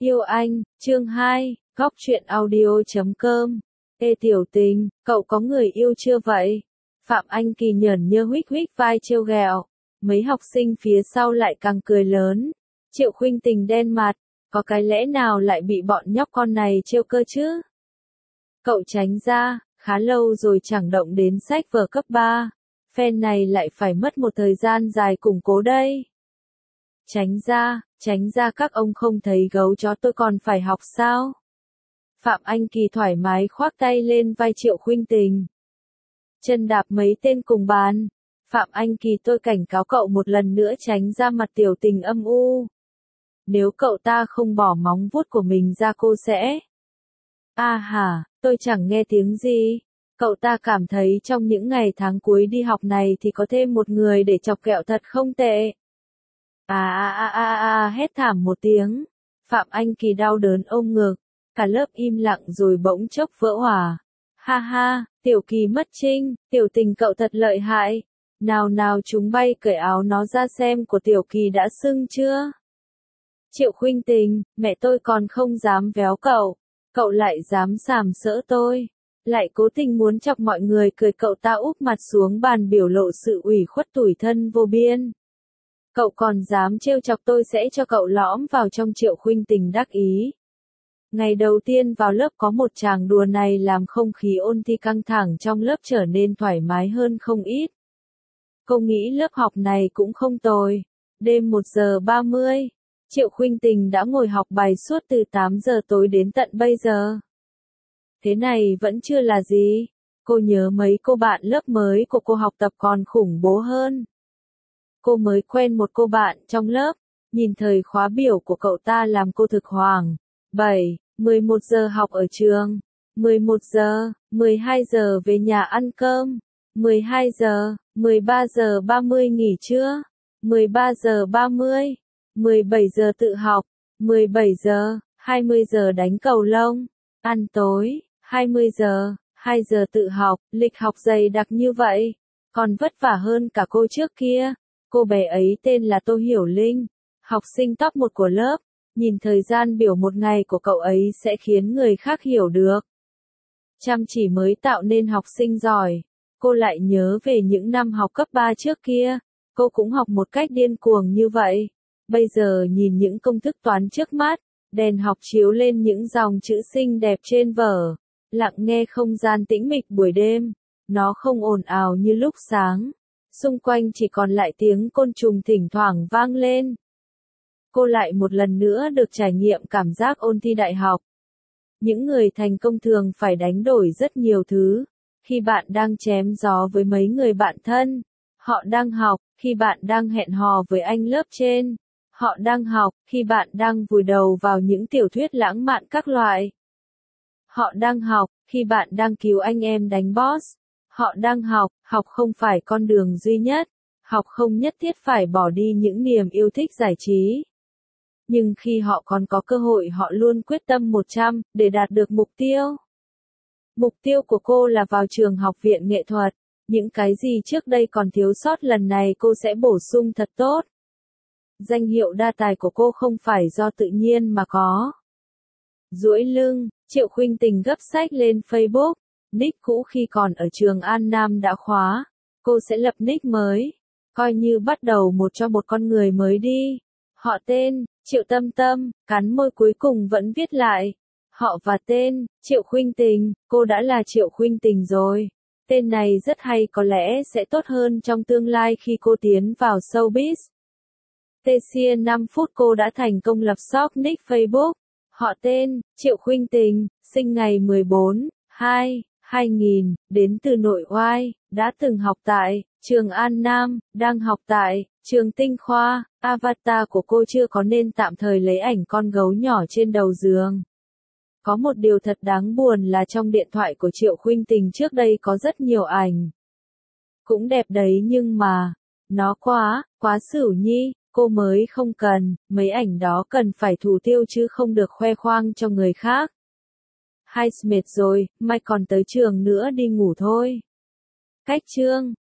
Yêu anh, chương 2, góc truyện audio.com. Ê tiểu tình, cậu có người yêu chưa vậy? Phạm Anh Kỳ nhởn nhơ huých huých vai trêu ghẹo. Mấy học sinh phía sau lại càng cười lớn. Triệu Khuynh Tình đen mặt, có cái lẽ nào lại bị bọn nhóc con này trêu cơ chứ? Cậu tránh ra, khá lâu rồi chẳng động đến sách vở cấp 3. Phen này lại phải mất một thời gian dài củng cố đây. Tránh ra các ông không thấy gấu chó tôi còn phải học sao? Phạm Anh Kỳ thoải mái khoác tay lên vai Triệu Khuynh Tình. Chân đạp mấy tên cùng bàn. Phạm Anh Kỳ tôi cảnh cáo cậu một lần nữa tránh ra mặt tiểu tình âm u. Nếu cậu ta không bỏ móng vuốt của mình ra cô sẽ... À hả, tôi chẳng nghe tiếng gì. Cậu ta cảm thấy trong những tháng cuối đi học này thì có thêm một người để chọc ghẹo thật không tệ. Hét thảm một tiếng. Phạm Anh Kỳ đau đớn ôm ngực. Cả lớp im lặng rồi bỗng chốc vỡ òa. Ha ha, Tiểu Kỳ mất trinh, tiểu tình cậu thật lợi hại. Nào chúng bay cởi áo nó ra xem của Tiểu Kỳ đã sưng chưa? Triệu Khuynh Tình, mẹ tôi còn không dám véo cậu. Cậu lại dám sàm sỡ tôi. Lại cố tình muốn chọc mọi người cười, cậu ta úp mặt xuống bàn biểu lộ sự ủy khuất tủi thân vô biên. Cậu còn dám trêu chọc tôi sẽ cho cậu lõm vào trong. Triệu Khuynh Tình đắc ý. Ngày đầu tiên vào lớp có một tràng đùa này làm không khí ôn thi căng thẳng trong lớp trở nên thoải mái hơn không ít. Cô nghĩ lớp học này cũng không tồi. Đêm 1:30, Triệu Khuynh Tình đã ngồi học bài suốt từ 8 giờ tối đến tận bây giờ. Thế này vẫn chưa là gì. Cô nhớ mấy cô bạn lớp mới của cô học tập còn khủng bố hơn. Cô mới quen một cô bạn trong lớp, nhìn thời khóa biểu của cậu ta làm cô thực hoảng. 11 giờ học ở trường, 11 giờ, 12 giờ về nhà ăn cơm, 12 giờ, 13 giờ 30 nghỉ trưa, 13 giờ 30, 17 giờ tự học, 17 giờ, 20 giờ đánh cầu lông, ăn tối, 20 giờ, 2 giờ tự học, lịch học dày đặc như vậy, còn vất vả hơn cả cô trước kia. Cô bé ấy tên là Tô Hiểu Linh, học sinh top 1 của lớp. Nhìn thời gian biểu một ngày của cậu ấy sẽ khiến người khác hiểu được. Chăm chỉ mới tạo nên học sinh giỏi. Cô lại nhớ về những năm học cấp 3 trước kia. Cô cũng học một cách điên cuồng như vậy. Bây giờ nhìn những công thức toán trước mắt, đèn học chiếu lên những dòng chữ xinh đẹp trên vở. Lặng nghe không gian tĩnh mịch buổi đêm. Nó không ồn ào như lúc sáng. Xung quanh chỉ còn lại tiếng côn trùng thỉnh thoảng vang lên. Cô lại một lần nữa được trải nghiệm cảm giác ôn thi đại học. Những người thành công thường phải đánh đổi rất nhiều thứ. Khi bạn đang chém gió với mấy người bạn thân, họ đang học. Khi bạn đang hẹn hò với anh lớp trên, họ đang học. Khi bạn đang vùi đầu vào những tiểu thuyết lãng mạn các loại, họ đang học. Khi bạn đang cứu anh em đánh boss, họ đang học. Học không phải con đường duy nhất. Học không nhất thiết phải bỏ đi những niềm yêu thích giải trí. Nhưng khi họ còn có cơ hội họ luôn quyết tâm 100 để đạt được mục tiêu. Mục tiêu của cô là vào trường học viện nghệ thuật. Những cái gì trước đây còn thiếu sót lần này cô sẽ bổ sung thật tốt. Danh hiệu đa tài của cô không phải do tự nhiên mà có. Duỗi lưng, Triệu Khuynh Tình gấp sách lên Facebook. Nick cũ khi còn ở trường An Nam đã khóa. Cô sẽ lập nick mới. Coi như bắt đầu cho một con người mới đi. Họ tên, Triệu Tâm Tâm, cắn môi cuối cùng vẫn viết lại. Họ và tên, Triệu Khuynh Tình, cô đã là Triệu Khuynh Tình rồi. Tên này rất hay, có lẽ sẽ tốt hơn trong tương lai khi cô tiến vào showbiz. Tsia 5 phút cô đã thành công lập shop nick Facebook. Họ tên, Triệu Khuynh Tình, sinh ngày 14/2/2000, đến từ nội oai, đã từng học tại trường An Nam, đang học tại trường Tinh Khoa. Avatar của cô chưa có nên tạm thời lấy ảnh con gấu nhỏ trên đầu giường. Có một điều thật đáng buồn là trong điện thoại của Triệu Khuynh Tình trước đây có rất nhiều ảnh. Cũng đẹp đấy nhưng mà, nó quá xửu nhi, cô mới không cần, mấy ảnh đó cần phải thủ tiêu chứ không được khoe khoang cho người khác. Mệt rồi, mai còn tới trường nữa, đi ngủ thôi. Cách chương